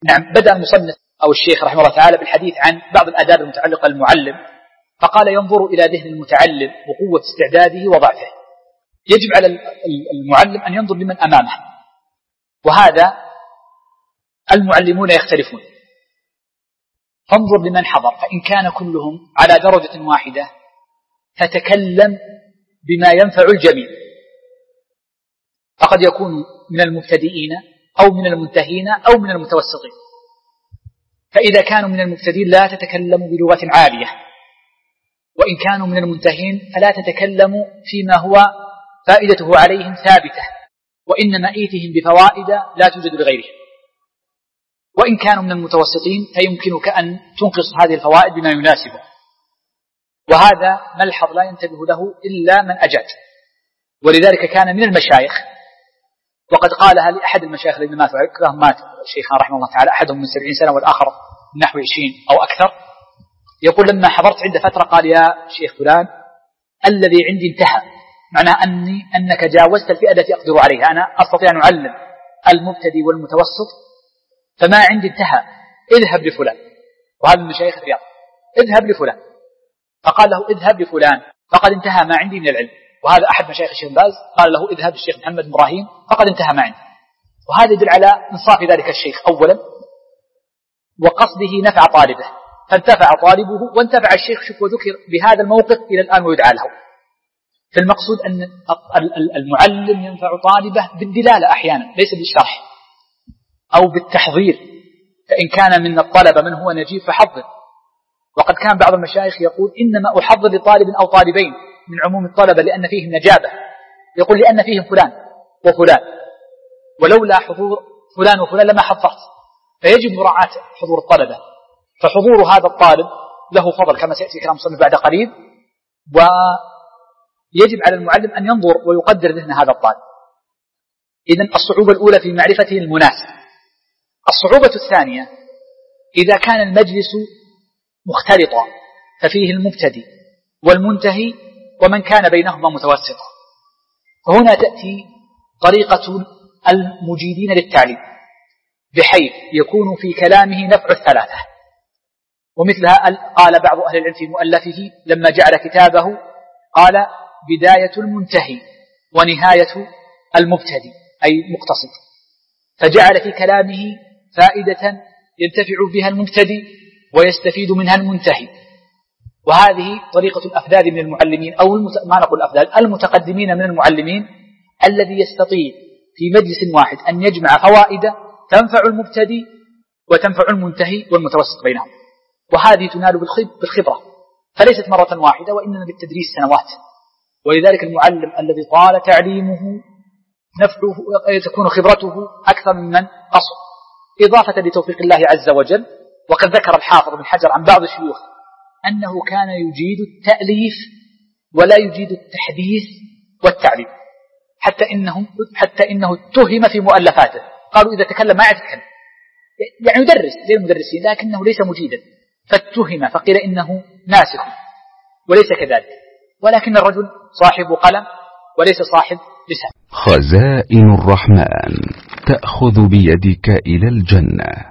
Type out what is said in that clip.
نعم. بدأ المصنف أو الشيخ رحمه الله تعالى بالحديث عن بعض الآداب المتعلقة بالمعلم، فقال ينظر إلى ذهن المتعلم وقوة استعداده وضعفه. يجب على المعلم أن ينظر لمن أمامه، وهذا المعلمون يختلفون، فانظر لمن حضر، فإن كان كلهم على درجة واحدة فتكلم بما ينفع الجميع، فقد يكون من المبتدئين أو من المنتهين أو من المتوسطين. فإذا كانوا من المبتدئين لا تتكلم بلغة عالية، وإن كانوا من المنتهين فلا تتكلم فيما هو فائدته عليهم ثابتة، وإنما إيتهم بفوائد لا توجد لغيرهم. وإن كانوا من المتوسطين فيمكنك أن تنقص هذه الفوائد بما يناسبه، وهذا ملحظ لا ينتبه له إلا من أجاد. ولذلك كان من المشايخ، وقد قالها لأحد المشايخ الذين مات الشيخان رحمه الله تعالى، أحدهم من 70 سنة والآخر نحو 20 أو أكثر، يقول لما حضرت عند فترة قال يا شيخ فلان الذي عندي انتهى، معناه أنك جاوزت الفئة التي أقدر عليها، أنا أستطيع أن أعلم المبتدئ والمتوسط، فما عندي انتهى، اذهب لفلان. وهذا من مشايخ الرياض، اذهب لفلان، فقال له اذهب لفلان فقد انتهى ما عندي من العلم. وهذا أحد مشايخ الشيخ باز قال له اذهب للشيخ محمد إبراهيم فقد انتهى ما عندي. وهذا يدل على انصاف ذلك الشيخ أولا، وقصده نفع طالبه، فانتفع طالبه وانتفع الشيخ. شوف، وذكر بهذا الموقف إلى الآن ويدعى له. فالمقصود أن المعلم ينفع طالبه بالدلالة أحيانا، ليس بالشرح أو بالتحضير، فإن كان من الطلبة من هو نجيب فحضر. وقد كان بعض المشايخ يقول إنما أحضر لطالب أو طالبين من عموم الطلبة لأن فيهم نجابة، يقول لأن فيهم فلان وفلان، ولولا حضور فلان وفلان لما حضرت. فيجب مراعاة حضور الطلبة، فحضور هذا الطالب له فضل كما سيأتي كلام المصنف بعد قليل. ويجب على المعلم أن ينظر ويقدر ذهن هذا الطالب. إذن الصعوبة الأولى في معرفته المناسب. الصعوبة الثانية إذا كان المجلس مختلطا، ففيه المبتدئ والمنتهي ومن كان بينهما متوسطا، فهنا تأتي طريقة المجيدين للتعليم، بحيث يكون في كلامه نفع الثلاثة. ومثلها قال بعض أهل العلم في مؤلفه لما جعل كتابه قال بداية المنتهي ونهاية المبتدئ، أي مقتصد، فجعل في كلامه فائدة ينتفع بها المبتدئ ويستفيد منها المنتهي. وهذه طريقة الأفذاذ من المعلمين، أو ما نقول الأفذاذ، المتقدمين من المعلمين، الذي يستطيع في مجلس واحد أن يجمع فوائد تنفع المبتدئ وتنفع المنتهي والمتوسط بينهم. وهذه تنال بالخبرة، فليست مرة واحدة وإنما بالتدريس سنوات. ولذلك المعلم الذي طال تعليمه نفعه تكون خبرته أكثر ممن قصر، إضافة لتوفيق الله عز وجل. وقد ذكر الحافظ بن حجر عن بعض الشيوخ أنه كان يجيد التأليف ولا يجيد التحديث والتعليم، حتى إنه اتهم في مؤلفاته، قالوا إذا تكلم ما يتكلم، يعني يدرس زي المدرسين لكنه ليس مجيدا، فاتهم فقيل إنه ناسخ، وليس كذلك، ولكن الرجل صاحب قلم وليس صاحب لسان. خزائن الرحمن تأخذ بيدك إلى الجنة.